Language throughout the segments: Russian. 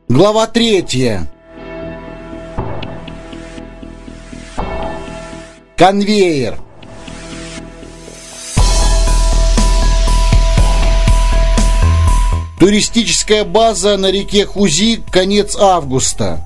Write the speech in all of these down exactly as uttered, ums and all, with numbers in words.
Глава третья. Конвейер. Туристическая база на реке Хузи, конец августа.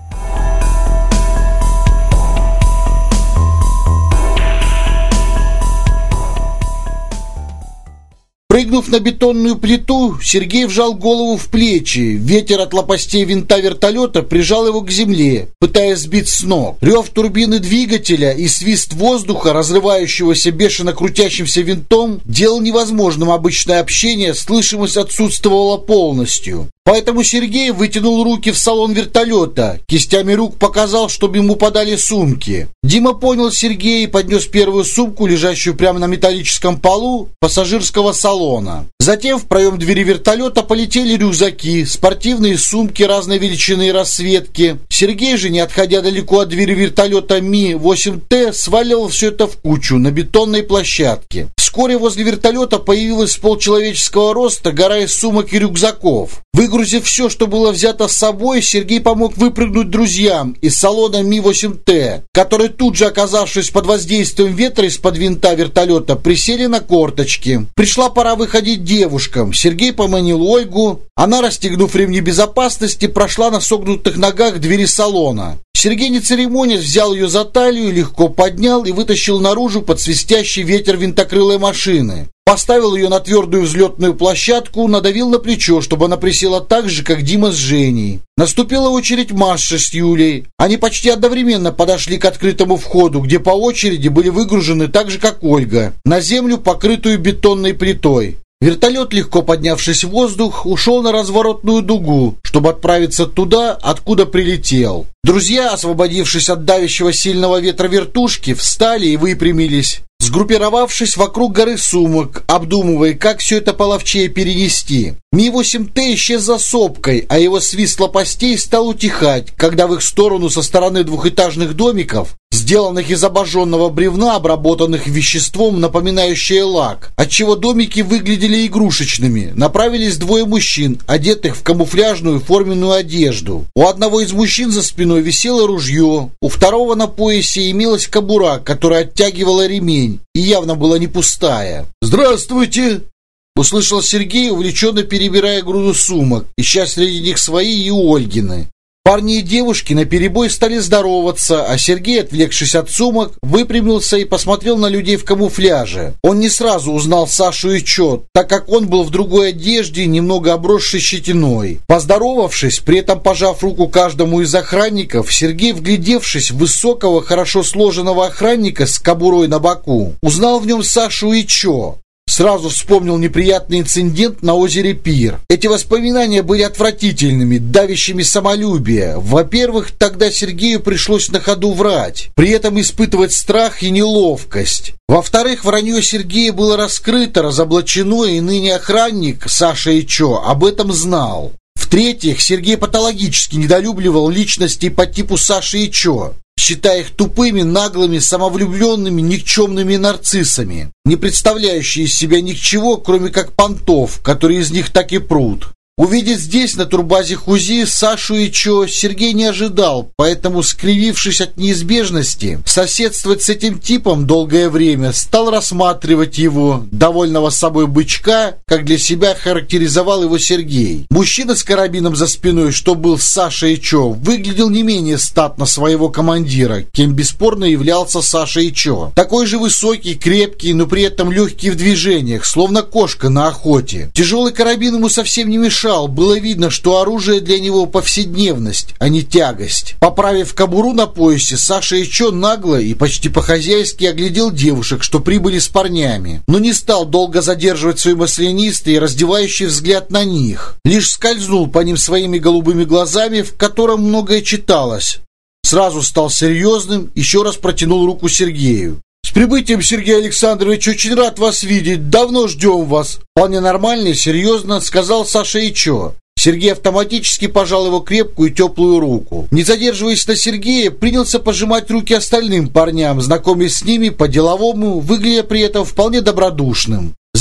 Прыгнув на бетонную плиту, Сергей вжал голову в плечи. Ветер от лопастей винта вертолета прижал его к земле, пытаясь сбить с ног. Рев турбины двигателя и свист воздуха, разрывающегося бешено крутящимся винтом, делал невозможным обычное общение, слышимость отсутствовала полностью. Поэтому Сергей вытянул руки в салон вертолета, кистями рук показал, чтобы ему подали сумки. Дима понял Сергея и поднес первую сумку, лежащую прямо на металлическом полу пассажирского салона. Затем в проем двери вертолета полетели рюкзаки, спортивные сумки разной величины и расцветки. Сергей же, не отходя далеко от двери вертолета Ми восемь Т, сваливал все это в кучу на бетонной площадке. Вскоре возле вертолета появилась с полчеловеческого роста гора из сумок и рюкзаков. Выгрузив все, что было взято с собой, Сергей помог выпрыгнуть друзьям из салона Ми восемь Т, которые тут же, оказавшись под воздействием ветра из-под винта вертолета, присели на корточки. Пришла пора выходить девушкам. Сергей поманил Ольгу. Она, расстегнув ремни безопасности, прошла на согнутых ногах к двери салона. Сергей, не церемонясь, взял ее за талию, легко поднял и вытащил наружу под свистящий ветер винтокрылой машины. Поставил ее на твердую взлетную площадку, надавил на плечо, чтобы она присела так же, как Дима с Женей. Наступила очередь Маши с Юлей. Они почти одновременно подошли к открытому входу, где по очереди были выгружены так же, как Ольга, на землю, покрытую бетонной плитой. Вертолет, легко поднявшись в воздух, ушел на разворотную дугу, чтобы отправиться туда, откуда прилетел. Друзья, освободившись от давящего сильного ветра вертушки, встали и выпрямились, сгруппировавшись вокруг горы сумок, обдумывая, как все это половчее перенести. Ми восемь Т исчез за сопкой, а его свист лопастей стал утихать, когда в их сторону со стороны двухэтажных домиков, сделанных из обожженного бревна, обработанных веществом, напоминающее лак, отчего домики выглядели игрушечными, направились двое мужчин, одетых в камуфляжную форменную одежду. У одного из мужчин за спиной висело ружье, у второго на поясе имелась кобура, которая оттягивала ремень, и явно была не пустая. «Здравствуйте!» — услышал Сергей, увлеченно перебирая груду сумок, ища среди них свои и Ольгины. Парни и девушки наперебой стали здороваться, а Сергей, отвлекшись от сумок, выпрямился и посмотрел на людей в камуфляже. Он не сразу узнал Сашу и Чо, так как он был в другой одежде, немного обросшей щетиной. Поздоровавшись, при этом пожав руку каждому из охранников, Сергей, вглядевшись в высокого, хорошо сложенного охранника с кобурой на боку, узнал в нем Сашу и Чо. Сразу вспомнил неприятный инцидент на озере Пир. Эти воспоминания были отвратительными, давящими самолюбие. Во-первых, тогда Сергею пришлось на ходу врать, при этом испытывать страх и неловкость. Во-вторых, вранье Сергея было раскрыто, разоблачено, и ныне охранник Саша и Чо об этом знал. В-третьих, Сергей патологически недолюбливал личностей по типу Саши и Чо, считая их тупыми, наглыми, самовлюбленными, никчемными нарциссами, не представляющие из себя ничего, кроме как понтов, которые из них так и прут. Увидеть здесь, на турбазе Хузи, Сашу и Чо Сергей не ожидал, поэтому, скривившись от неизбежности, соседствовать с этим типом долгое время, стал рассматривать его, довольного собой бычка, как для себя характеризовал его Сергей. Мужчина с карабином за спиной, что был с Сашей и Чо, выглядел не менее статно своего командира, кем бесспорно являлся Саша и Чо. Такой же высокий, крепкий, но при этом легкий в движениях, словно кошка на охоте. Тяжелый карабин ему совсем не мешал. Было видно, что оружие для него повседневность, а не тягость. Поправив кобуру на поясе, Саша и Чо нагло и почти по-хозяйски оглядел девушек, что прибыли с парнями, но не стал долго задерживать свой маслянистый и раздевающий взгляд на них. Лишь скользнул по ним своими голубыми глазами, в котором многое читалось. Сразу стал серьезным, еще раз протянул руку Сергею. «С прибытием, Сергей Александрович, очень рад вас видеть, давно ждем вас!» Вполне нормально и серьезно сказал Саша и Чо. Сергей автоматически пожал его крепкую и теплую руку. Не задерживаясь на Сергея, принялся пожимать руки остальным парням, знакомясь с ними по-деловому, выглядя при этом вполне добродушным.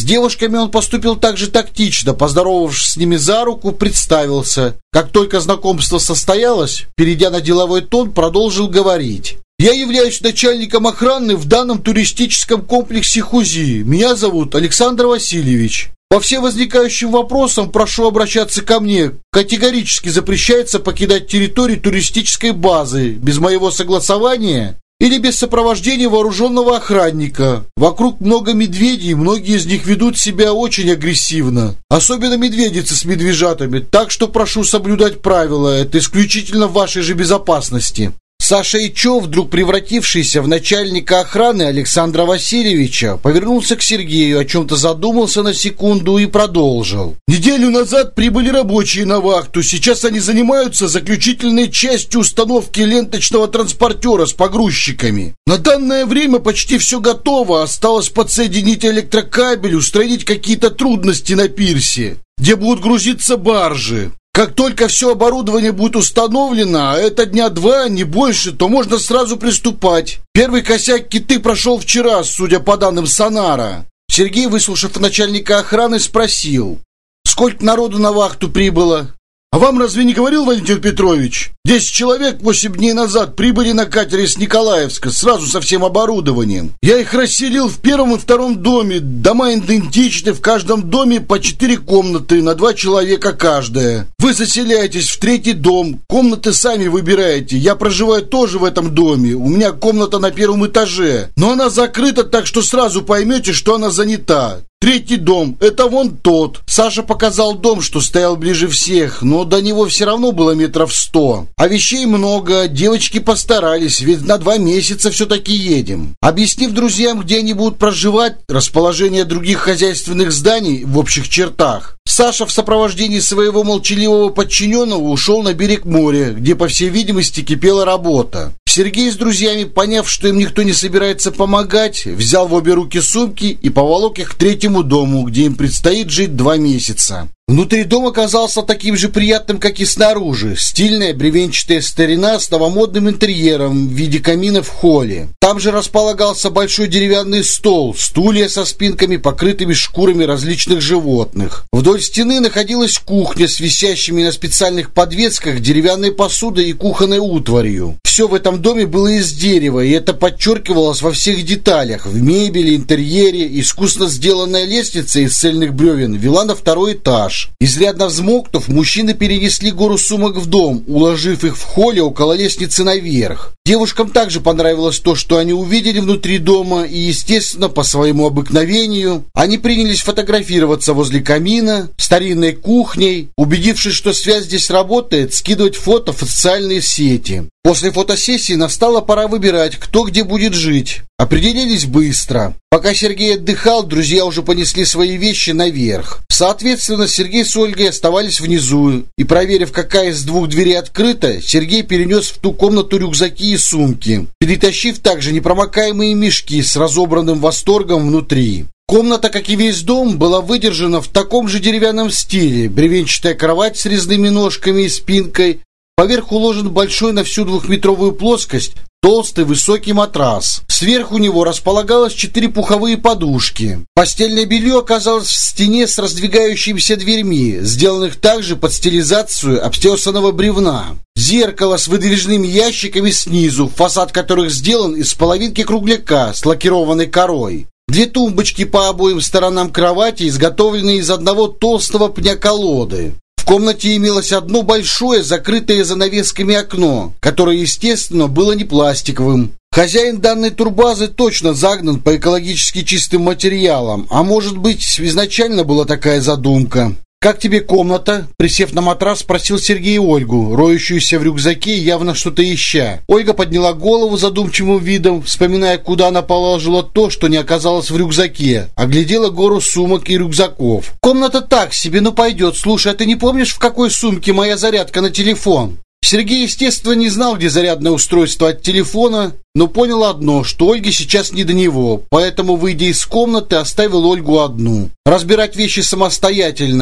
С девушками он поступил также тактично, поздоровавшись с ними за руку, представился. Как только знакомство состоялось, перейдя на деловой тон, продолжил говорить. «Я являюсь начальником охраны в данном туристическом комплексе Хузи. Меня зовут Александр Васильевич. По всем возникающим вопросам прошу обращаться ко мне. Категорически запрещается покидать территорию туристической базы без моего согласования или без сопровождения вооруженного охранника. Вокруг много медведей, многие из них ведут себя очень агрессивно. Особенно медведицы с медвежатами, так что прошу соблюдать правила, это исключительно в вашей же безопасности». Саша Ичо, вдруг превратившийся в начальника охраны Александра Васильевича, повернулся к Сергею, о чем-то задумался на секунду и продолжил. «Неделю назад прибыли рабочие на вахту. Сейчас они занимаются заключительной частью установки ленточного транспортера с погрузчиками. На данное время почти все готово. Осталось подсоединить электрокабель, устранить какие-то трудности на пирсе, где будут грузиться баржи. Как только все оборудование будет установлено, а это дня два, не больше, то можно сразу приступать. Первый косяк киты прошел вчера, судя по данным сонара». Сергей, выслушав начальника охраны, спросил: «Сколько народу на вахту прибыло?» «А вам разве не говорил Валентин Петрович? Десять человек восемь дней назад прибыли на катере с Николаевска, сразу со всем оборудованием. Я их расселил в первом и втором доме. Дома идентичны, в каждом доме по четыре комнаты, на два человека каждая. Вы заселяетесь в третий дом, комнаты сами выбираете. Я проживаю тоже в этом доме, у меня комната на первом этаже, но она закрыта, так что сразу поймете, что она занята. Третий дом, это вон тот». Саша показал дом, что стоял ближе всех, но до него все равно было метров сто. А вещей много, девочки постарались, ведь на два месяца все-таки едем. Объяснив друзьям, где они будут проживать, расположение других хозяйственных зданий в общих чертах, Саша в сопровождении своего молчаливого подчиненного ушел на берег моря, где, по всей видимости, кипела работа. Сергей с друзьями, поняв, что им никто не собирается помогать, взял в обе руки сумки и поволок их к третьему дому, где им предстоит жить два месяца. Внутри дом оказался таким же приятным, как и снаружи. Стильная бревенчатая старина с новомодным интерьером в виде камина в холле. Там же располагался большой деревянный стол, стулья со спинками, покрытыми шкурами различных животных. Вдоль стены находилась кухня с висящими на специальных подвесках деревянной посудой и кухонной утварью. Все в этом доме было из дерева, и это подчеркивалось во всех деталях. В мебели, интерьере. Искусно сделанная лестница из цельных бревен вела на второй этаж. Изрядно взмокнув, мужчины перенесли гору сумок в дом, уложив их в холле около лестницы наверх. Девушкам также понравилось то, что они увидели внутри дома, и, естественно, по своему обыкновению, они принялись фотографироваться возле камина, старинной кухней, убедившись, что связь здесь работает, скидывать фото в социальные сети. После фотосессии настала пора выбирать, кто где будет жить. Определились быстро. Пока Сергей отдыхал, друзья уже понесли свои вещи наверх. Соответственно, Сергей с Ольгой оставались внизу, и, проверив, какая из двух дверей открыта, Сергей перенес в ту комнату рюкзаки и сумки, перетащив также непромокаемые мешки с разобранным восторгом внутри. Комната, как и весь дом, была выдержана в таком же деревянном стиле. Бревенчатая кровать с резными ножками и спинкой. Поверх уложен большой на всю двухметровую плоскость толстый высокий матрас. Сверху него располагалось четыре пуховые подушки. Постельное белье оказалось в стене с раздвигающимися дверьми, сделанных также под стилизацию обтесанного бревна. Зеркало с выдвижными ящиками снизу, фасад которых сделан из половинки кругляка с лакированной корой. Две тумбочки по обоим сторонам кровати, изготовленные из одного толстого пня колоды. В комнате имелось одно большое, закрытое занавесками окно, которое, естественно, было не пластиковым. Хозяин данной турбазы точно загнан по экологически чистым материалам, а может быть, изначально была такая задумка. «Как тебе комната?» – присев на матрас, спросил Сергей Ольгу, роющуюся в рюкзаке, явно что-то ища. Ольга подняла голову задумчивым видом, вспоминая, куда она положила то, что не оказалось в рюкзаке, оглядела гору сумок и рюкзаков. «Комната так себе, ну пойдет. Слушай, а ты не помнишь, в какой сумке моя зарядка на телефон?» Сергей, естественно, не знал, где зарядное устройство от телефона, но понял одно, что Ольге сейчас не до него, поэтому, выйдя из комнаты, оставил Ольгу одну. Разбирать вещи самостоятельно.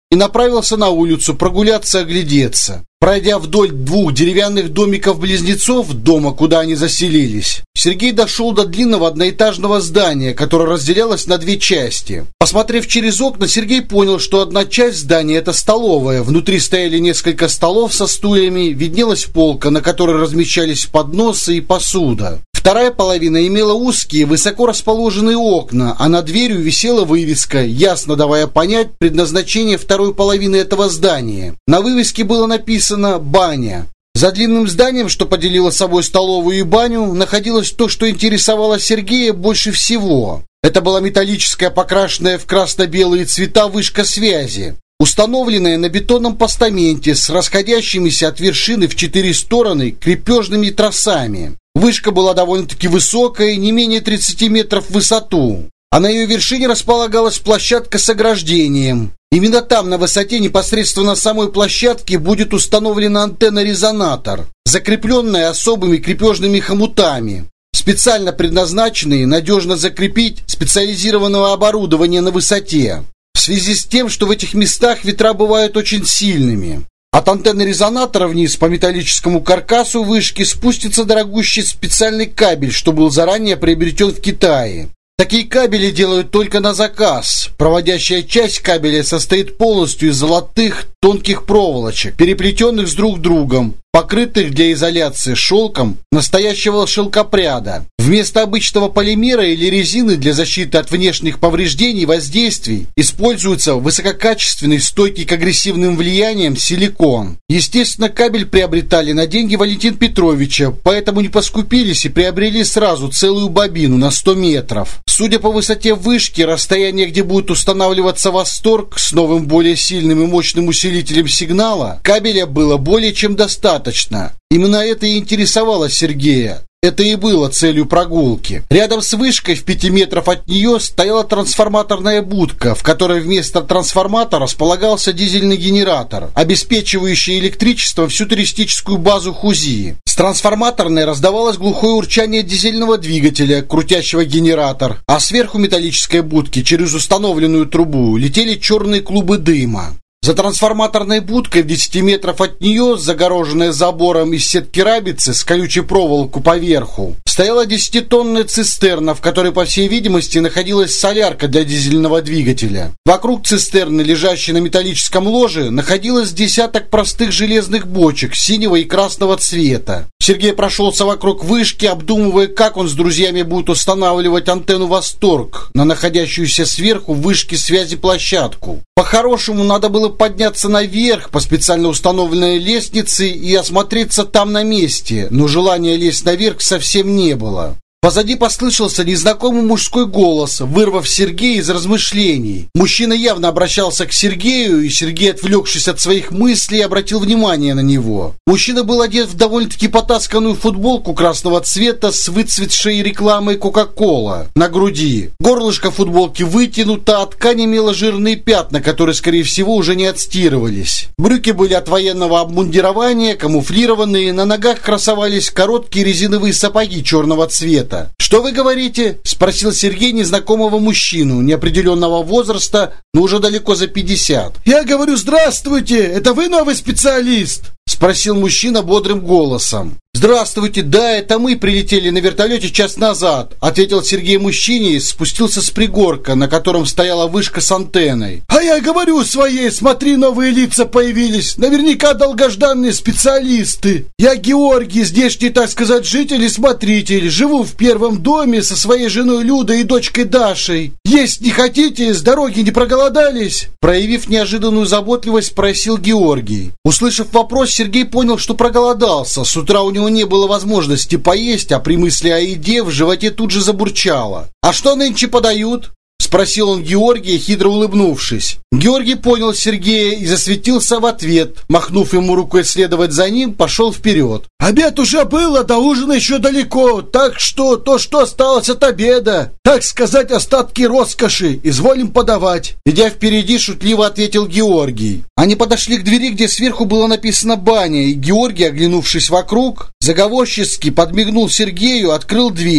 и направился на улицу прогуляться, оглядеться. Пройдя вдоль двух деревянных домиков-близнецов дома, куда они заселились, Сергей дошел до длинного одноэтажного здания, которое разделялось на две части. Посмотрев через окна, Сергей понял, что одна часть здания – это столовая. Внутри стояли несколько столов со стульями, виднелась полка, на которой размещались подносы и посуда. Вторая половина имела узкие, высоко расположенные окна, а над дверью висела вывеска, ясно давая понять предназначение второй половины этого здания. На вывеске было написано «Баня». За длинным зданием, что поделило собой столовую и баню, находилось то, что интересовало Сергея больше всего. Это была металлическая, покрашенная в красно-белые цвета вышка связи, установленная на бетонном постаменте с расходящимися от вершины в четыре стороны крепежными тросами. Вышка была довольно-таки высокая, не менее тридцати метров в высоту, а на ее вершине располагалась площадка с ограждением. Именно там, на высоте непосредственно самой площадки, будет установлена антенна-резонатор, закрепленная особыми крепежными хомутами, специально предназначенные надежно закрепить специализированного оборудования на высоте, в связи с тем, что в этих местах ветра бывают очень сильными. От антенны резонатора вниз по металлическому каркасу вышки спустится дорогущий специальный кабель, что был заранее приобретен в Китае. Такие кабели делают только на заказ. Проводящая часть кабеля состоит полностью из золотых тонких проволочек, переплетенных с друг другом, покрытых для изоляции шелком настоящего шелкопряда. Вместо обычного полимера или резины для защиты от внешних повреждений и воздействий используется высококачественный, стойкий к агрессивным влияниям силикон. Естественно, кабель приобретали на деньги Валентина Петровича, поэтому не поскупились и приобрели сразу целую бобину на сто метров. Судя по высоте вышки, расстояние, где будет устанавливаться «Восторг» с новым более сильным и мощным усилителем сигнала, кабеля было более чем достаточно. Именно это и интересовало Сергея. Это и было целью прогулки. Рядом с вышкой в пяти метров от нее стояла трансформаторная будка, в которой вместо трансформатора располагался дизельный генератор, обеспечивающий электричеством всю туристическую базу Хузи. С трансформаторной раздавалось глухое урчание дизельного двигателя, крутящего генератор, а сверху металлической будки через установленную трубу летели черные клубы дыма. За трансформаторной будкой в десяти метрах от нее, загороженная забором из сетки рабицы с колючей проволокой поверху, стояла десятитонная цистерна, в которой, по всей видимости, находилась солярка для дизельного двигателя. Вокруг цистерны, лежащей на металлическом ложе, находилось десяток простых железных бочек синего и красного цвета. Сергей прошелся вокруг вышки, обдумывая, как он с друзьями будет устанавливать антенну «Восторг» на находящуюся сверху вышки связи площадку. По-хорошему, надо было подняться наверх по специально установленной лестнице и осмотреться там на месте, но желания лезть наверх совсем не было. Позади послышался незнакомый мужской голос, вырвав Сергея из размышлений. Мужчина явно обращался к Сергею, и Сергей, отвлекшись от своих мыслей, обратил внимание на него. Мужчина был одет в довольно-таки потасканную футболку красного цвета с выцветшей рекламой Кока-Кола на груди. Горлышко футболки вытянуто, а ткань имела жирные пятна, которые, скорее всего, уже не отстирывались. Брюки были от военного обмундирования, камуфлированные, на ногах красовались короткие резиновые сапоги черного цвета. «Что вы говорите?» – спросил Сергей незнакомого мужчину, неопределенного возраста, но уже далеко за пятьдесят. «Я говорю, здравствуйте! Это вы новый специалист?» – спросил мужчина бодрым голосом. «Здравствуйте, да, это мы прилетели на вертолете час назад», – ответил Сергей мужчине и спустился с пригорка, на котором стояла вышка с антенной. «А я говорю своей, смотри, новые лица появились, наверняка долгожданные специалисты. Я Георгий, здешний, так сказать, житель и смотритель, живу в первом доме со своей женой Людой и дочкой Дашей. Есть не хотите, с дороги не проголодались?» Проявив неожиданную заботливость, спросил Георгий. Услышав вопрос, Сергей понял, что проголодался. С утра у него не было возможности поесть, а при мысли о еде в животе тут же забурчало. «А что нынче подают?» — спросил он Георгия, хитро улыбнувшись. Георгий понял Сергея и засветился в ответ. Махнув ему рукой следовать за ним, пошел вперед. «Обед уже был, а до ужина еще далеко, так что то, что осталось от обеда, так сказать, остатки роскоши, изволим подавать». Идя впереди, шутливо ответил Георгий. Они подошли к двери, где сверху было написано «Баня», и Георгий, оглянувшись вокруг, заговорчески подмигнул Сергею, открыл дверь.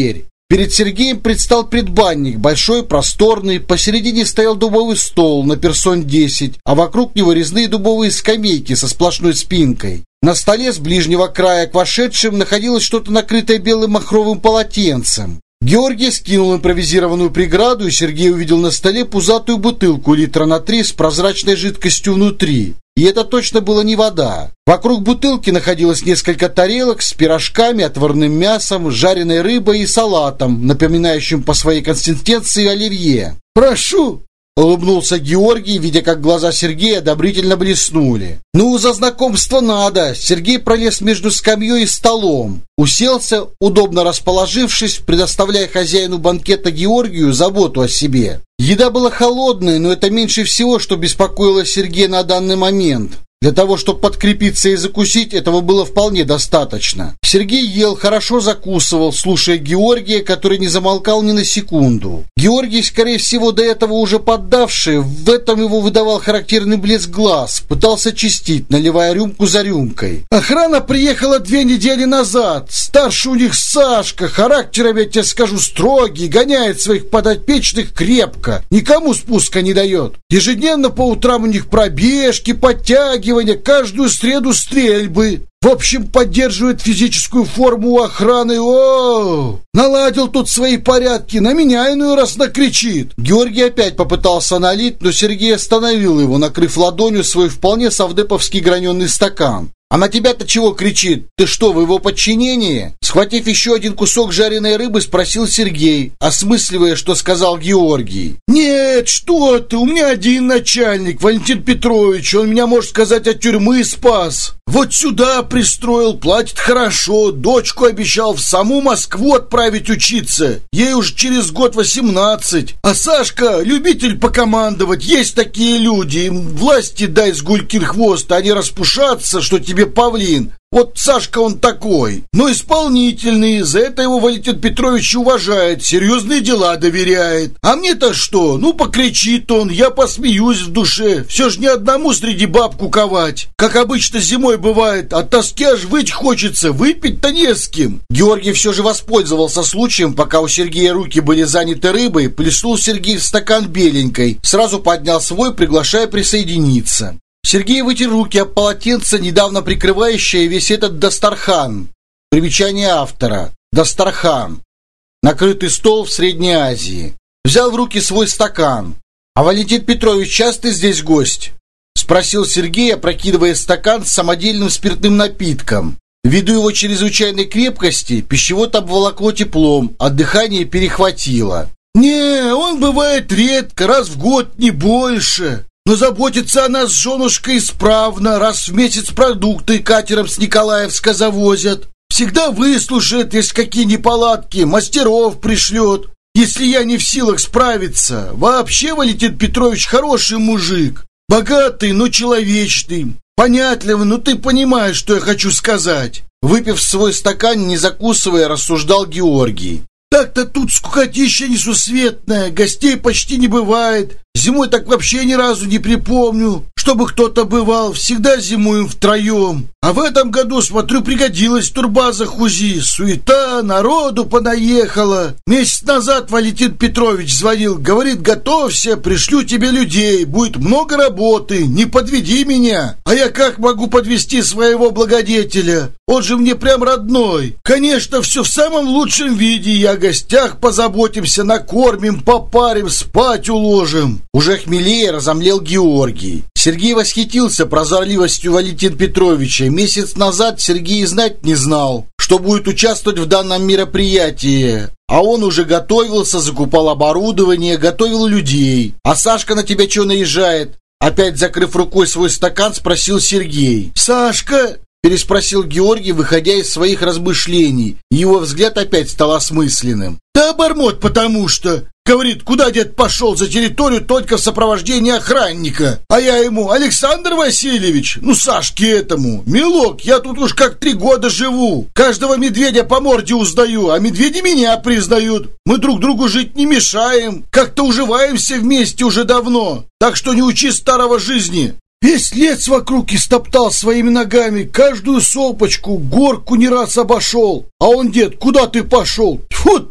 Перед Сергеем предстал предбанник, большой, просторный, посередине стоял дубовый стол на персон десять, а вокруг него резные дубовые скамейки со сплошной спинкой. На столе с ближнего края к вошедшим находилось что-то накрытое белым махровым полотенцем. Георгий скинул импровизированную преграду, и Сергей увидел на столе пузатую бутылку литра на три с прозрачной жидкостью внутри. И это точно было не вода. Вокруг бутылки находилось несколько тарелок с пирожками, отварным мясом, жареной рыбой и салатом, напоминающим по своей консистенции оливье. «Прошу!» — улыбнулся Георгий, видя, как глаза Сергея одобрительно блеснули. «Ну, за знакомство надо!» Сергей пролез между скамьей и столом. Уселся, удобно расположившись, предоставляя хозяину банкета Георгию заботу о себе. Еда была холодная, но это меньше всего, что беспокоило Сергея на данный момент. Для того, чтобы подкрепиться и закусить, этого было вполне достаточно. Сергей ел, хорошо закусывал, слушая Георгия, который не замолкал ни на секунду. Георгий, скорее всего, до этого уже поддавший, в этом его выдавал характерный блеск глаз, пытался чистить, наливая рюмку за рюмкой. «Охрана приехала две недели назад. Старший у них Сашка, характером, я тебе скажу, строгий, гоняет своих подопечных крепко, никому спуска не дает. Ежедневно по утрам у них пробежки, подтягивания, каждую среду стрельбы. В общем, поддерживает физическую форму у охраны. О, наладил тут свои порядки, на меня иной раз накричит». Георгий опять попытался налить, но Сергей остановил его, накрыв ладонью свой вполне совдеповский граненый стакан. «А на тебя-то чего кричит? Ты что, в его подчинении?» Схватив еще один кусок жареной рыбы, спросил Сергей, осмысливая, что сказал Георгий. «Нет, что ты, у меня один начальник, Валентин Петрович, он меня, можно сказать, от тюрьмы спас. Вот сюда пристроил, платит хорошо, дочку обещал в саму Москву отправить учиться. Ей уже через год восемнадцать. А Сашка, любитель покомандовать, есть такие люди, им власти дай с гулькин хвост, они распушатся, что тебе павлин. Вот Сашка он такой, но исполнительный, за это его Валентин Петрович уважает, серьезные дела доверяет. А мне-то что? Ну, покричит он, я посмеюсь в душе. Все же не одному среди баб куковать. Как обычно зимой бывает, от тоски аж выть хочется, выпить-то не с кем». Георгий все же воспользовался случаем, пока у Сергея руки были заняты рыбой, плеснул Сергей в стакан беленькой, сразу поднял свой, приглашая присоединиться. Сергей вытер руки об полотенце, недавно прикрывающее весь этот дастархан. Примечание автора. Дастархан. Накрытый стол в Средней Азии. Взял в руки свой стакан. «А Валентин Петрович часто здесь гость?» Спросил Сергей, опрокидывая стакан с самодельным спиртным напитком. Ввиду его чрезвычайной крепкости, пищевод обволокло теплом, а дыхание перехватило. «Не, он бывает редко, раз в год, не больше. Но заботится о нас женушка исправно, раз в месяц продукты катером с Николаевска завозят. Всегда выслушает, если какие неполадки, мастеров пришлет. Если я не в силах справиться. Вообще, Валентин Петрович хороший мужик. Богатый, но человечный. Понятливый, но ты понимаешь, что я хочу сказать». Выпив свой стакан, не закусывая, рассуждал Георгий. «Так-то тут скукотища несусветная, гостей почти не бывает. Зимой так вообще ни разу не припомню, чтобы кто-то бывал. Всегда зимуем втроем. А в этом году, смотрю, пригодилась турбаза ХУЗИ. Суета, народу понаехало. Месяц назад Валентин Петрович звонил. Говорит, готовься, пришлю тебе людей. Будет много работы, не подведи меня. А я как могу подвести своего благодетеля? Он же мне прям родной. Конечно, все в самом лучшем виде. И о гостях позаботимся, накормим, попарим, спать уложим». Уже хмелее разомлел Георгий. Сергей восхитился прозорливостью Валентина Петровича. Месяц назад Сергей знать не знал, что будет участвовать в данном мероприятии. А он уже готовился, закупал оборудование, готовил людей. «А Сашка на тебя что наезжает?» Опять закрыв рукой свой стакан, спросил Сергей. «Сашка?» Переспросил Георгий, выходя из своих размышлений. Его взгляд опять стал осмысленным. «Да обормот, потому что...» Говорит, куда дед пошел за территорию только в сопровождении охранника. А я ему, Александр Васильевич, ну Сашке этому, милок, я тут уж как три года живу. Каждого медведя по морде узнаю, а медведи меня признают. Мы друг другу жить не мешаем, как-то уживаемся вместе уже давно. Так что не учи старого жизни». Весь лес вокруг истоптал своими ногами, каждую сопочку, горку не раз обошел. А он, дед, куда ты пошел? Тьфу ты!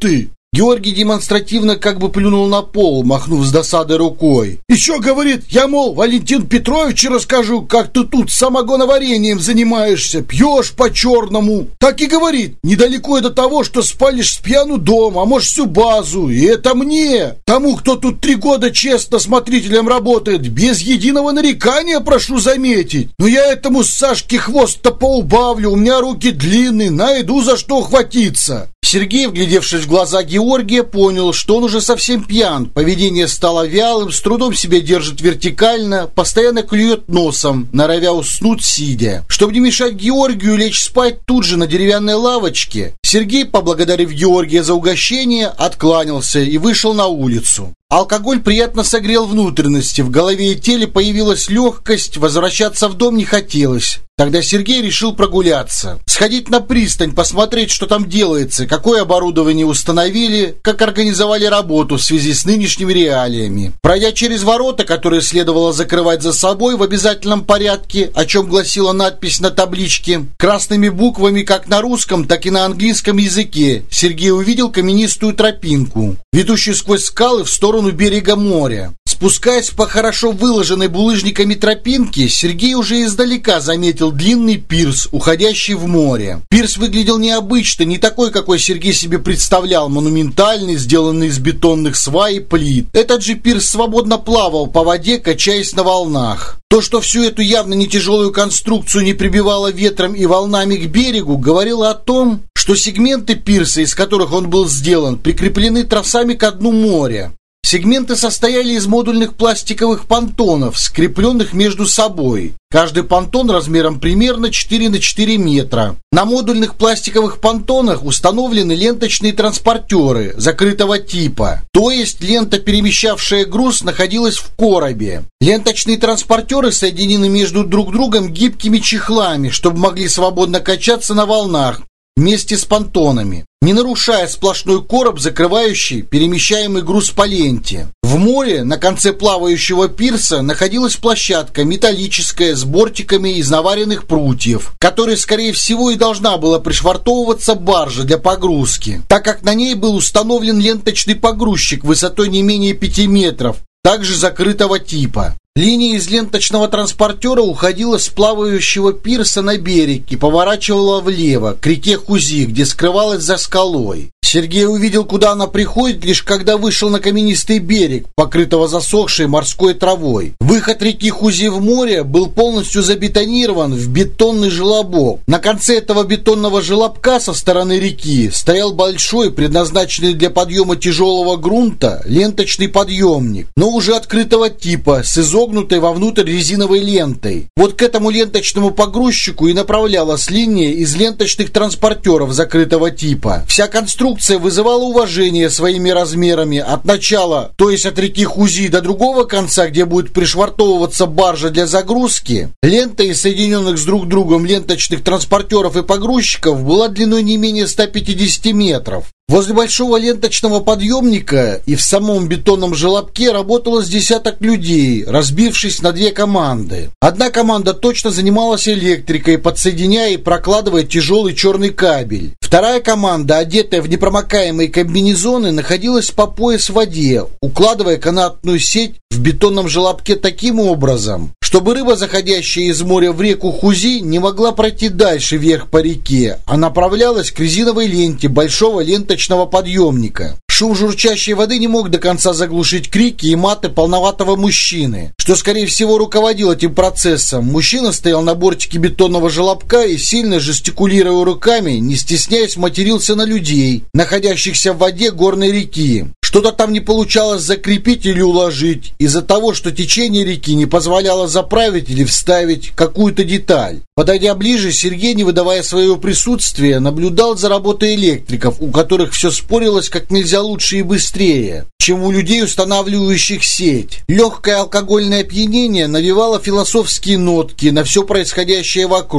Георгий демонстративно как бы плюнул на пол, махнув с досадой рукой. Еще говорит, я, мол, Валентин Петрович расскажу, как ты тут самогоноварением занимаешься, пьешь по-черному. Так и говорит, недалеко до того, что спалишь с пьяну дом, а может всю базу. И это мне, тому, кто тут три года честно смотрителем работает, без единого нарекания, прошу заметить. Но я этому Сашке хвост-то поубавлю, у меня руки длинные, найду за что ухватиться. Сергей, вглядевшись в глаза Георгия, понял, что он уже совсем пьян. Поведение стало вялым, с трудом себя держит вертикально, постоянно клюет носом, норовя уснуть сидя. Чтобы не мешать Георгию лечь спать тут же на деревянной лавочке, Сергей, поблагодарив Георгия за угощение, откланялся и вышел на улицу. Алкоголь приятно согрел внутренности, в голове и теле появилась легкость, возвращаться в дом не хотелось. Тогда Сергей решил прогуляться, сходить на пристань, посмотреть, что там делается, какое оборудование установили, как организовали работу в связи с нынешними реалиями. Пройдя через ворота, которые следовало закрывать за собой в обязательном порядке, о чем гласила надпись на табличке, красными буквами как на русском, так и на английском языке, Сергей увидел каменистую тропинку, ведущую сквозь скалы в сторону берега моря. Спускаясь по хорошо выложенной булыжниками тропинке, Сергей уже издалека заметил длинный пирс, уходящий в море. Пирс выглядел необычно, не такой, какой Сергей себе представлял, монументальный, сделанный из бетонных свай и плит. Этот же пирс свободно плавал по воде, качаясь на волнах. То, что всю эту явно не тяжелую конструкцию не прибивало ветром и волнами к берегу, говорило о том, что сегменты пирса, из которых он был сделан, прикреплены тросами ко дну моря. Сегменты состояли из модульных пластиковых понтонов, скрепленных между собой. Каждый понтон размером примерно четыре на четыре метра. На модульных пластиковых понтонах установлены ленточные транспортеры закрытого типа, то есть лента, перемещавшая груз, находилась в коробе. Ленточные транспортеры соединены между друг другом гибкими чехлами, чтобы могли свободно качаться на волнах вместе с понтонами, не нарушая сплошной короб, закрывающий перемещаемый груз по ленте. В море на конце плавающего пирса находилась площадка металлическая с бортиками из наваренных прутьев, которой, скорее всего, и должна была пришвартовываться баржа для погрузки, так как на ней был установлен ленточный погрузчик высотой не менее пяти метров, также закрытого типа. Линия из ленточного транспортера уходила с плавающего пирса на берег и поворачивала влево, к реке Хузи, где скрывалась за скалой. Сергей увидел, куда она приходит, лишь когда вышел на каменистый берег, покрытого засохшей морской травой. Выход реки Хузи в море был полностью забетонирован в бетонный желобок. На конце этого бетонного желобка со стороны реки стоял большой, предназначенный для подъема тяжелого грунта, ленточный подъемник, но уже открытого типа, с изогнутой вовнутрь резиновой лентой. Вот к этому ленточному погрузчику и направлялась линия из ленточных транспортеров закрытого типа. Вся конструкция вызывала уважение своими размерами от начала, то есть от реки Хузи до другого конца, где будет пришвартовываться баржа для загрузки. Лента из соединенных с друг другом ленточных транспортеров и погрузчиков была длиной не менее ста пятидесяти метров. Возле большого ленточного подъемника и в самом бетонном желобке работало с десяток людей, разбившись на две команды. Одна команда точно занималась электрикой, подсоединяя и прокладывая тяжелый черный кабель. Вторая команда, одетая в непромокаемые комбинезоны, находилась по пояс в воде, укладывая канатную сеть в бетонном желобке таким образом, чтобы рыба, заходящая из моря в реку Хузи, не могла пройти дальше вверх по реке, а направлялась к резиновой ленте большого ленточного подъемника. Шум журчащей воды не мог до конца заглушить крики и маты полноватого мужчины, что, скорее всего, руководил этим процессом. Мужчина стоял на бортике бетонного желобка и, сильно жестикулируя руками, не стесняясь, матерился на людей, находящихся в воде горной реки. Что-то там не получалось закрепить или уложить из-за того, что течение реки не позволяло заправить или вставить какую-то деталь. Подойдя ближе, Сергей, не выдавая своего присутствия, наблюдал за работой электриков, у которых все спорилось как нельзя лучше и быстрее, чем у людей, устанавливающих сеть. Легкое алкогольное опьянение навевало философские нотки на все происходящее вокруг.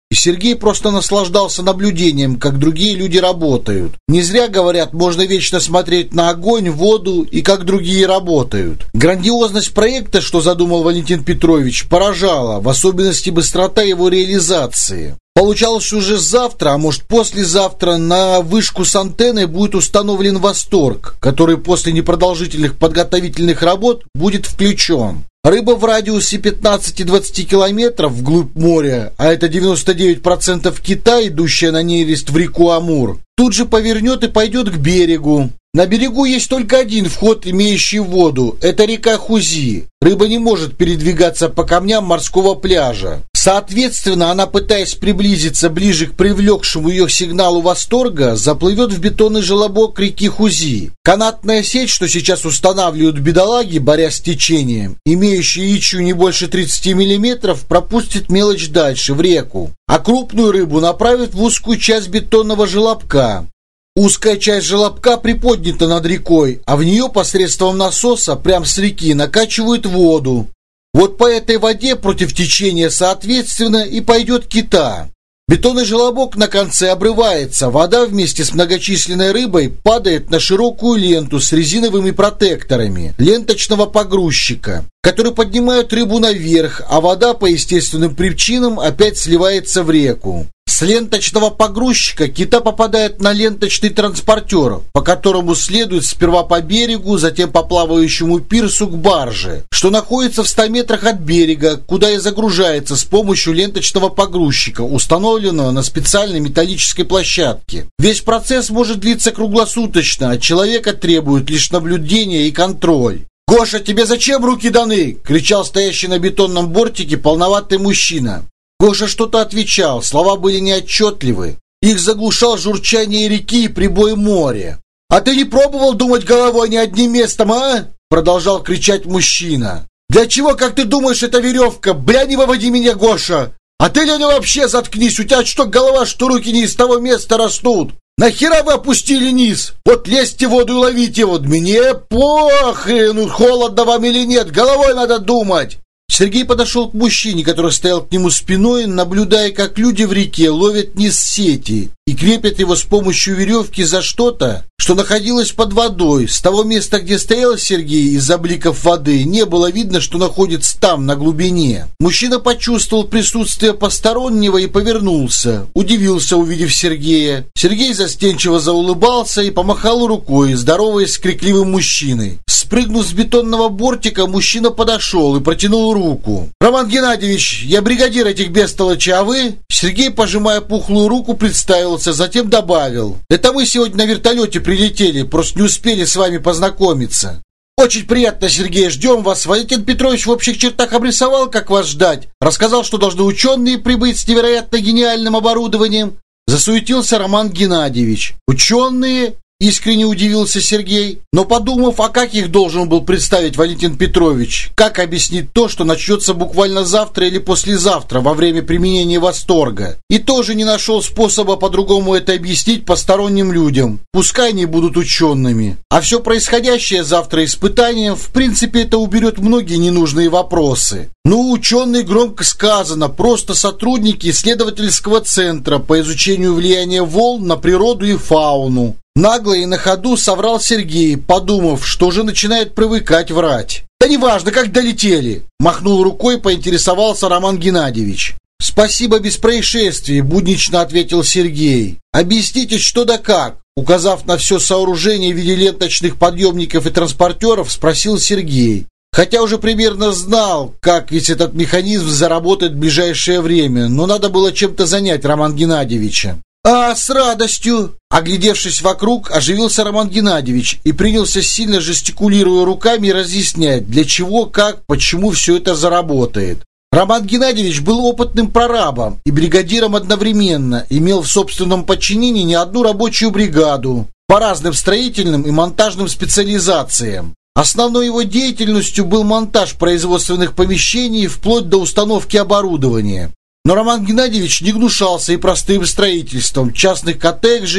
и Сергей просто наслаждался наблюдением, как другие люди работают. Не зря говорят, можно вечно смотреть на огонь, воду и как другие работают. Грандиозность проекта, что задумал Валентин Петрович, поражала, в особенности быстрота его реализации. Получалось, уже завтра, а может послезавтра, на вышку с антенной будет установлен «Восторг», который после непродолжительных подготовительных работ будет включен. Рыба в радиусе пятнадцати-двадцати километров вглубь моря, а это девяносто девять процентов кита, идущая на нерест в реку Амур, тут же повернет и пойдет к берегу. На берегу есть только один вход, имеющий воду. Это река Хузи. Рыба не может передвигаться по камням морского пляжа. Соответственно, она, пытаясь приблизиться ближе к привлекшему ее сигналу «Восторга», заплывет в бетонный желобок реки Хузи. Канатная сеть, что сейчас устанавливают бедолаги, борясь с течением, имеющая ячу не больше тридцати миллиметров, пропустит мелочь дальше, в реку. А крупную рыбу направит в узкую часть бетонного желобка. Узкая часть желобка приподнята над рекой, а в нее посредством насоса прямо с реки накачивают воду. Вот по этой воде против течения, соответственно, и пойдет кита. Бетонный желобок на конце обрывается, вода вместе с многочисленной рыбой падает на широкую ленту с резиновыми протекторами ленточного погрузчика, которые поднимают рыбу наверх, а вода по естественным причинам опять сливается в реку. С ленточного погрузчика кита попадает на ленточный транспортер, по которому следует сперва по берегу, затем по плавающему пирсу к барже, что находится в ста метрах от берега, куда и загружается с помощью ленточного погрузчика, установленного на специальной металлической площадке. Весь процесс может длиться круглосуточно, от человека требует лишь наблюдения и контроль. «Гоша, тебе зачем руки даны?» – кричал стоящий на бетонном бортике полноватый мужчина. Гоша что-то отвечал, слова были неотчетливы. Их заглушал журчание реки и прибой моря. «А ты не пробовал думать головой не одним местом, а?» Продолжал кричать мужчина. «Для чего, как ты думаешь, эта веревка? Бля, не выводи меня, Гоша! А ты, Леня, вообще заткнись! У тебя что голова, что руки не из того места растут! Нахера вы опустили низ? Вот лезьте в воду и ловите вот! Мне похрен, холодно вам или нет! Головой надо думать!» Сергей подошел к мужчине, который стоял к нему спиной, наблюдая, как люди в реке ловят низ сети и крепят его с помощью веревки за что-то, что находилось под водой. С того места, где стоял Сергей, из-за бликов воды, не было видно, что находится там, на глубине. Мужчина почувствовал присутствие постороннего и повернулся. Удивился, увидев Сергея. Сергей застенчиво заулыбался и помахал рукой, здороваясь с крикливым мужчиной. Спрыгнув с бетонного бортика, мужчина подошел и протянул руку. «Роман Геннадьевич, я бригадир этих бестолочей, а вы?» Сергей, пожимая пухлую руку, представился, затем добавил: «Это мы сегодня на вертолете прилетели, просто не успели с вами познакомиться». «Очень приятно, Сергей, ждем вас. Валентин Петрович в общих чертах обрисовал, как вас ждать. Рассказал, что должны ученые прибыть с невероятно гениальным оборудованием». Засуетился Роман Геннадьевич. «Ученые?» — искренне удивился Сергей. Но подумав, а как их должен был представить Валентин Петрович? Как объяснить то, что начнется буквально завтра или послезавтра во время применения «Восторга»? И тоже не нашел способа по-другому это объяснить посторонним людям. Пускай они будут учеными. А все происходящее завтра испытанием, в принципе, это уберет многие ненужные вопросы. Ну, ученые громко сказано, просто сотрудники исследовательского центра по изучению влияния волн на природу и фауну. Нагло и на ходу соврал Сергей, подумав, что уже начинает привыкать врать. «Да неважно, как долетели!» Махнул рукой, поинтересовался Роман Геннадьевич. «Спасибо, без происшествий», — буднично ответил Сергей. «Объясните, что да как?» Указав на все сооружение в виде ленточных подъемников и транспортеров, спросил Сергей. Хотя уже примерно знал, как весь этот механизм заработает в ближайшее время, но надо было чем-то занять Романа Геннадьевича. «А, с радостью!» Оглядевшись вокруг, оживился Роман Геннадьевич и принялся, сильно жестикулируя руками, разъяснять, для чего, как, почему все это заработает. Роман Геннадьевич был опытным прорабом и бригадиром одновременно, имел в собственном подчинении не одну рабочую бригаду по разным строительным и монтажным специализациям. Основной его деятельностью был монтаж производственных помещений вплоть до установки оборудования. Но Роман Геннадьевич не гнушался и простым строительством частных коттеджей,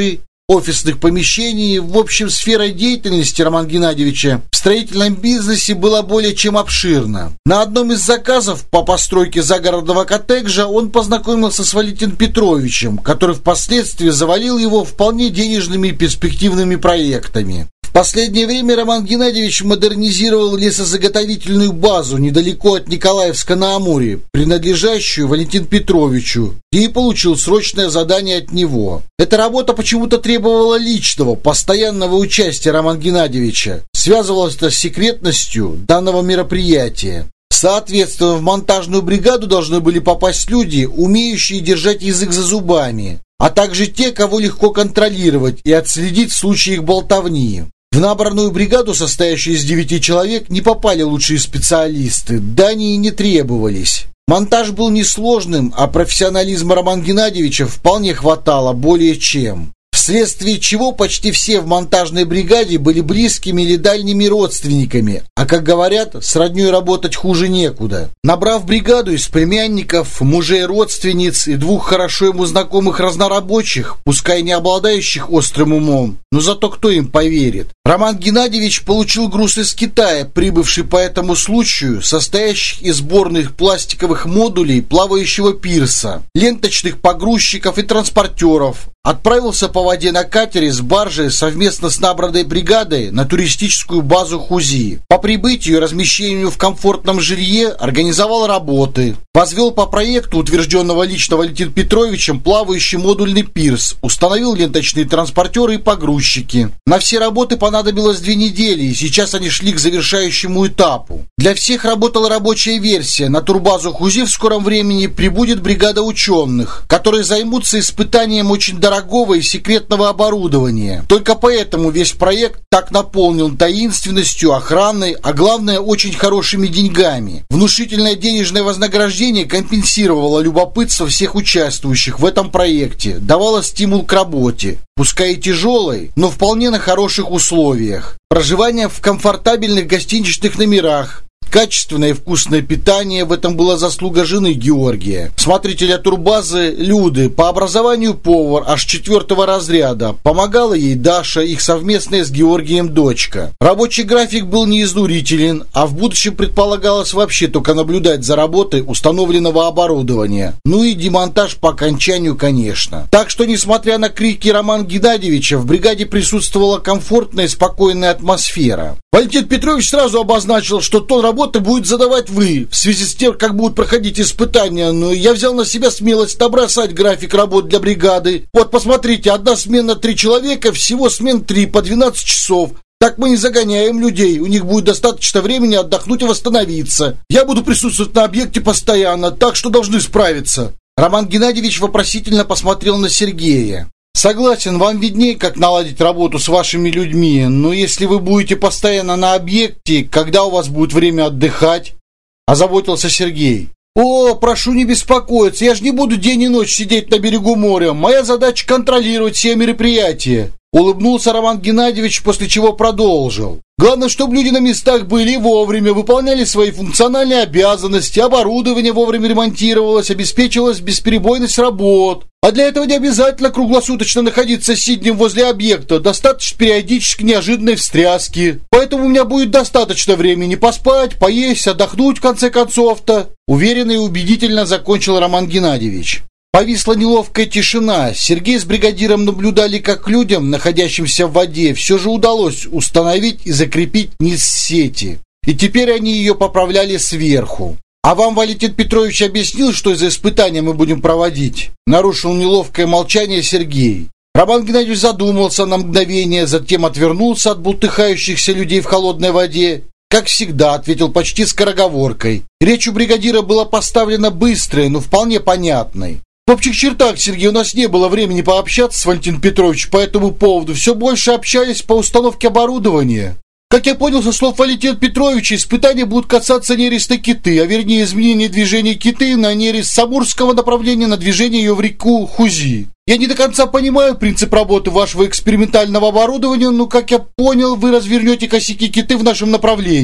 офисных помещений. В общем, сфера деятельности Романа Геннадьевича в строительном бизнесе была более чем обширна. На одном из заказов по постройке загородного коттеджа он познакомился с Валентином Петровичем, который впоследствии завалил его вполне денежными и перспективными проектами. В последнее время Роман Геннадьевич модернизировал лесозаготовительную базу недалеко от Николаевска на Амуре, принадлежащую Валентину Петровичу, и получил срочное задание от него. Эта работа почему-то требовала личного, постоянного участия Романа Геннадьевича, связывалась это с секретностью данного мероприятия. Соответственно, в монтажную бригаду должны были попасть люди, умеющие держать язык за зубами, а также те, кого легко контролировать и отследить в случае их болтовни. В набранную бригаду, состоящую из девяти человек, не попали лучшие специалисты, да они и не требовались. Монтаж был несложным, а профессионализма Романа Геннадьевича вполне хватало более чем. Вследствие чего почти все в монтажной бригаде были близкими или дальними родственниками, а, как говорят, с роднёй работать хуже некуда. Набрав бригаду из племянников, мужей родственниц и двух хорошо ему знакомых разнорабочих, пускай не обладающих острым умом, но зато кто им поверит, Роман Геннадьевич получил груз из Китая, прибывший по этому случаю, состоящих из сборных пластиковых модулей плавающего пирса, ленточных погрузчиков и транспортеров. Отправился по воде на катере с баржей совместно с набранной бригадой на туристическую базу Хузи. По прибытию и размещению в комфортном жилье организовал работы. Возвел по проекту, утвержденного лично Валентином Петровичем, плавающий модульный пирс, установил ленточные транспортеры и погрузчики. На все работы понадобилось две недели, и сейчас они шли к завершающему этапу. Для всех работала рабочая версия. На турбазу Хузи в скором времени прибудет бригада ученых, которые займутся испытанием очень дорогого дорогого и секретного оборудования. Только поэтому весь проект так наполнен таинственностью, охраной, а главное, очень хорошими деньгами. Внушительное денежное вознаграждение компенсировало любопытство всех участвующих в этом проекте, давало стимул к работе, пускай и тяжелой, но вполне на хороших условиях. Проживание в комфортабельных гостиничных номерах, качественное и вкусное питание, в этом была заслуга жены Георгия. Смотрителя турбазы Люды, по образованию повар аж четвертого разряда. Помогала ей Даша, их совместная с Георгием дочка. Рабочий график был неизнурителен, а в будущем предполагалось вообще только наблюдать за работой установленного оборудования. Ну и демонтаж по окончанию, конечно. Так что, несмотря на крики Романа Геннадьевича, в бригаде присутствовала комфортная и спокойная атмосфера. Валентин Петрович сразу обозначил, что тон работы будет задавать вы, в связи с тем, как будут проходить испытания, но я взял на себя смелость набросать график работ для бригады. Вот, посмотрите, одна смена три человека, всего смен три по двенадцать часов. Так мы не загоняем людей, у них будет достаточно времени отдохнуть и восстановиться. Я буду присутствовать на объекте постоянно, так что должны справиться. Роман Геннадьевич вопросительно посмотрел на Сергея. Согласен, вам виднее, как наладить работу с вашими людьми, но если вы будете постоянно на объекте, когда у вас будет время отдыхать? Озаботился Сергей. О, прошу не беспокоиться, я же не буду день и ночь сидеть на берегу моря. Моя задача контролировать все мероприятия. Улыбнулся Роман Геннадьевич, после чего продолжил. Главное, чтобы люди на местах были и вовремя, выполняли свои функциональные обязанности, оборудование вовремя ремонтировалось, обеспечивалась бесперебойность работ. А для этого не обязательно круглосуточно находиться сиднем возле объекта, достаточно периодически неожиданной встряски. Поэтому у меня будет достаточно времени поспать, поесть, отдохнуть в конце концов-то. Уверенно и убедительно закончил Роман Геннадьевич. Повисла неловкая тишина. Сергей с бригадиром наблюдали, как людям, находящимся в воде, все же удалось установить и закрепить низ сети. И теперь они ее поправляли сверху. «А вам Валентин Петрович объяснил, что за испытания мы будем проводить?» Нарушил неловкое молчание Сергей. Роман Геннадьевич задумался на мгновение, затем отвернулся от бултыхающихся людей в холодной воде. «Как всегда», — ответил почти скороговоркой. Речь у бригадира была поставлена быстрой, но вполне понятной. В общих чертах, Сергей, у нас не было времени пообщаться с Валентином Петровичем по этому поводу. Все больше общались по установке оборудования. Как я понял со слов Валентина Петровича, испытания будут касаться нереста Киты, а вернее изменения движения Киты на нерест с Амурского направления на движение ее в реку Хузи. Я не до конца понимаю принцип работы вашего экспериментального оборудования, но, как я понял, вы развернете косяки Киты в нашем направлении.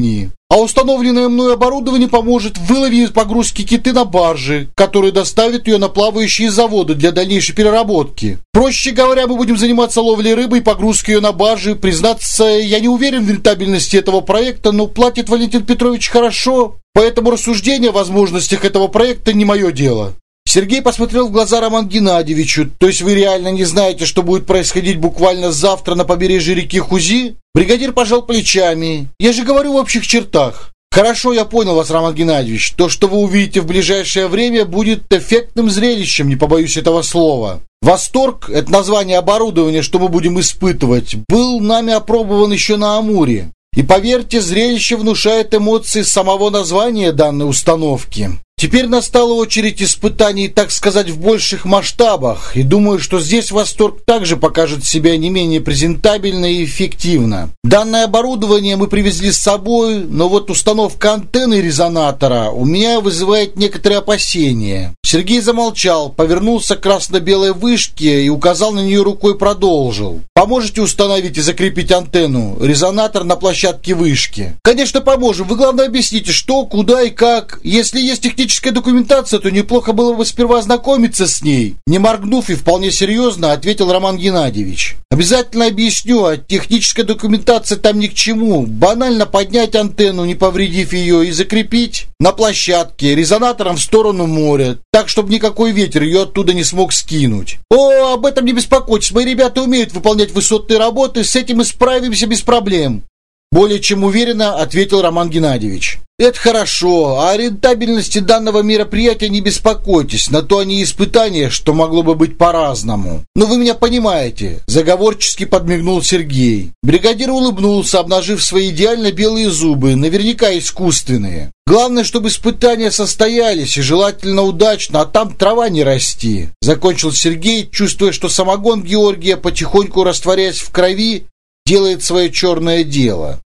А установленное мной оборудование поможет в вылове и погрузке киты на баржи, которые доставят ее на плавающие заводы для дальнейшей переработки. Проще говоря, мы будем заниматься ловлей рыбы и погрузкой ее на баржи. Признаться, я не уверен в рентабельности этого проекта, но платит Валентин Петрович хорошо, поэтому рассуждение о возможностях этого проекта не мое дело. Сергей посмотрел в глаза Роману Геннадьевичу. То есть вы реально не знаете, что будет происходить буквально завтра на побережье реки Хузи? Бригадир пожал плечами. Я же говорю в общих чертах. Хорошо, я понял вас, Роман Геннадьевич. То, что вы увидите в ближайшее время, будет эффектным зрелищем, не побоюсь этого слова. «Восторг» — это название оборудования, что мы будем испытывать, был нами опробован еще на Амуре. И поверьте, зрелище внушает эмоции самого названия данной установки. Теперь настала очередь испытаний, так сказать, в больших масштабах, и думаю, что здесь «Восторг» также покажет себя не менее презентабельно и эффективно. Данное оборудование мы привезли с собой, но вот установка антенны резонатора у меня вызывает некоторые опасения. Сергей замолчал, повернулся к красно-белой вышке и указал на нее рукой, продолжил. «Поможете установить и закрепить антенну, резонатор на площадке вышки?» «Конечно, поможем. Вы, главное, объясните, что, куда и как. Если есть техническая документация, то неплохо было бы сперва ознакомиться с ней». Не моргнув и вполне серьезно, ответил Роман Геннадьевич. «Обязательно объясню, а техническая документация там ни к чему. Банально поднять антенну, не повредив ее, и закрепить на площадке резонатором в сторону моря, так, чтобы никакой ветер ее оттуда не смог скинуть». «О, об этом не беспокойтесь, мои ребята умеют выполнять высотные работы, с этим мы справимся без проблем», более чем уверенно ответил Роман Геннадьевич. «Это хорошо. О рентабельности данного мероприятия не беспокойтесь. На то они испытания, что могло бы быть по-разному. Но вы меня понимаете», — заговорчески подмигнул Сергей. Бригадир улыбнулся, обнажив свои идеально белые зубы, наверняка искусственные. «Главное, чтобы испытания состоялись, и желательно удачно, а там трава не расти», — закончил Сергей, чувствуя, что самогон Георгия, потихоньку растворяясь в крови, делает свое черное дело.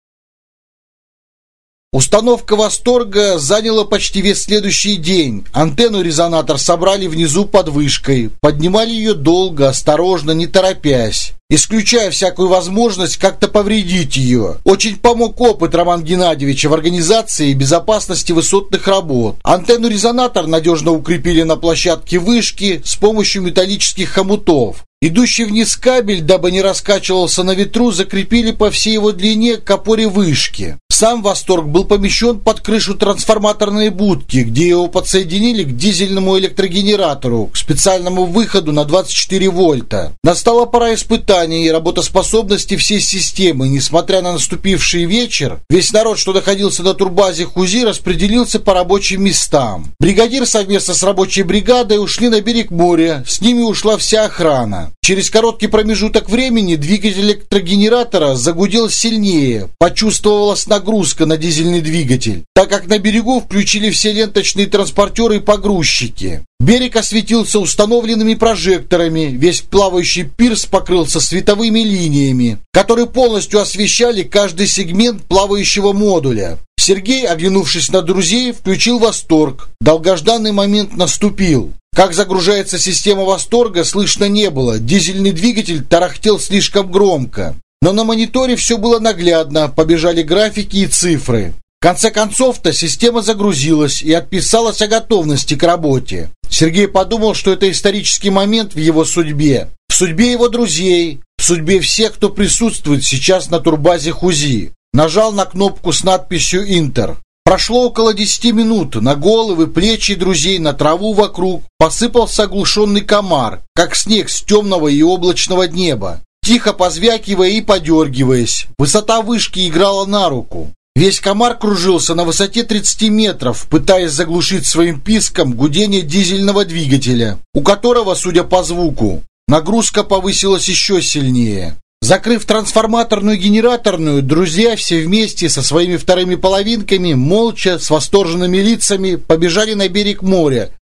Установка «Восторга» заняла почти весь следующий день. Антенну-резонатор собрали внизу под вышкой. Поднимали ее долго, осторожно, не торопясь, исключая всякую возможность как-то повредить ее. Очень помог опыт Романа Геннадьевича в организации и безопасности высотных работ. Антенну-резонатор надежно укрепили на площадке вышки с помощью металлических хомутов. Идущий вниз кабель, дабы не раскачивался на ветру, закрепили по всей его длине к опоре вышки. Сам «Восторг» был помещен под крышу трансформаторной будки, где его подсоединили к дизельному электрогенератору, к специальному выходу на двадцать четыре вольта. Настала пора испытаний и работоспособности всей системы. Несмотря на наступивший вечер, весь народ, что находился на турбазе Хузи, распределился по рабочим местам. Бригадир совместно с рабочей бригадой ушли на берег моря, с ними ушла вся охрана. Через короткий промежуток времени двигатель электрогенератора загудел сильнее, почувствовалась нагрузка на дизельный двигатель, так как на берегу включили все ленточные транспортеры и погрузчики. Берег осветился установленными прожекторами, весь плавающий пирс покрылся световыми линиями, которые полностью освещали каждый сегмент плавающего модуля. Сергей, оглянувшись на друзей, включил «Восторг». Долгожданный момент наступил. Как загружается система «Восторга», слышно не было, дизельный двигатель тарахтел слишком громко. Но на мониторе все было наглядно, побежали графики и цифры. В конце концов-то система загрузилась и отписалась о готовности к работе. Сергей подумал, что это исторический момент в его судьбе, в судьбе его друзей, в судьбе всех, кто присутствует сейчас на турбазе Хузи. Нажал на кнопку с надписью «Интер». Прошло около десяти минут. На головы, плечи друзей, на траву вокруг посыпался оглушенный комар, как снег с темного и облачного неба, тихо позвякивая и подергиваясь. Высота вышки играла на руку. Весь комар кружился на высоте тридцати метров, пытаясь заглушить своим писком гудение дизельного двигателя, у которого, судя по звуку, нагрузка повысилась еще сильнее. Закрыв трансформаторную и генераторную, друзья все вместе со своими вторыми половинками, молча, с восторженными лицами, побежали на берег моря,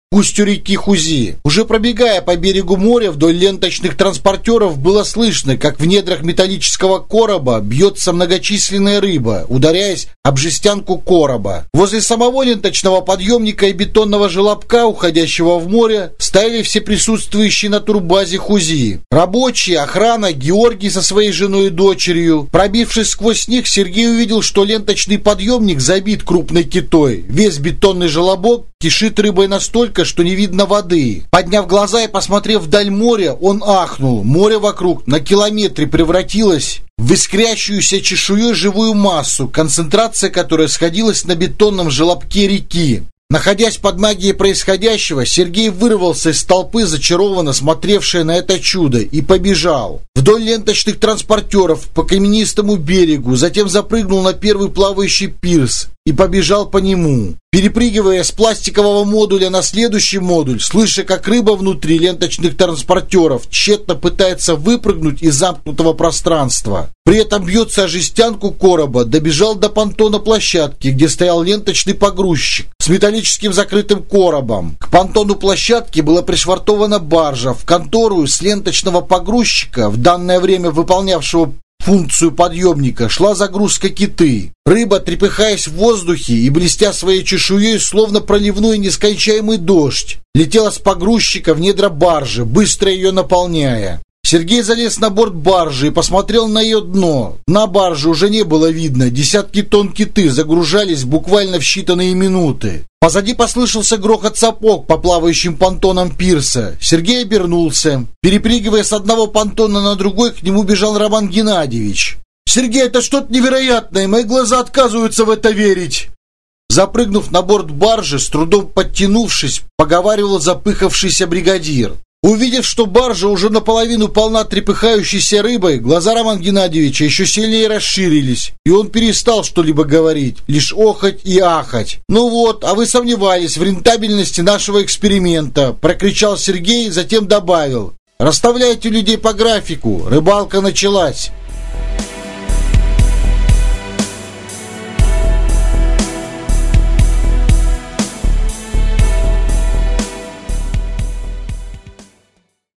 к устью реки Хузи. Уже пробегая по берегу моря вдоль ленточных транспортеров, было слышно, как в недрах металлического короба бьется многочисленная рыба, ударяясь об жестянку короба. Возле самого ленточного подъемника и бетонного желобка, уходящего в море, стояли все присутствующие на турбазе Хузи. Рабочие, охрана, Георгий со своей женой и дочерью. Пробившись сквозь них, Сергей увидел, что ленточный подъемник забит крупной китой. Весь бетонный желобок кишит рыбой настолько, что не видно воды. Подняв глаза и посмотрев вдаль моря, он ахнул. Море вокруг на километре превратилось в искрящуюся чешуей живую массу, концентрация которой сходилась на бетонном желобке реки. Находясь под магией происходящего, Сергей вырвался из толпы, зачарованно смотревшей на это чудо, и побежал вдоль ленточных транспортеров по каменистому берегу, затем запрыгнул на первый плавающий пирс и побежал по нему, перепрыгивая с пластикового модуля на следующий модуль, слыша, как рыба внутри ленточных транспортеров тщетно пытается выпрыгнуть из замкнутого пространства. При этом бьется о жестянку короба, добежал до понтона площадки, где стоял ленточный погрузчик с металлическим закрытым коробом. К понтону площадки была пришвартована баржа. В контору с ленточного погрузчика, в данное время выполнявшего функцию подъемника, шла загрузка киты. Рыба, трепыхаясь в воздухе и блестя своей чешуей, словно проливной нескончаемый дождь, летела с погрузчика в недра баржи, быстро ее наполняя. Сергей залез на борт баржи и посмотрел на ее дно. На барже уже не было видно. Десятки тонн киты загружались буквально в считанные минуты. Позади послышался грохот сапог по плавающим понтонам пирса. Сергей обернулся. Перепрыгивая с одного понтона на другой, к нему бежал Роман Геннадьевич. «Сергей, это что-то невероятное! Мои глаза отказываются в это верить!» Запрыгнув на борт баржи, с трудом подтянувшись, поговаривал запыхавшийся бригадир. Увидев, что баржа уже наполовину полна трепыхающейся рыбой, глаза Романа Геннадьевича еще сильнее расширились, и он перестал что-либо говорить, лишь охать и ахать. «Ну вот, а вы сомневались в рентабельности нашего эксперимента», — прокричал Сергей, затем добавил: «Расставляйте людей по графику, рыбалка началась».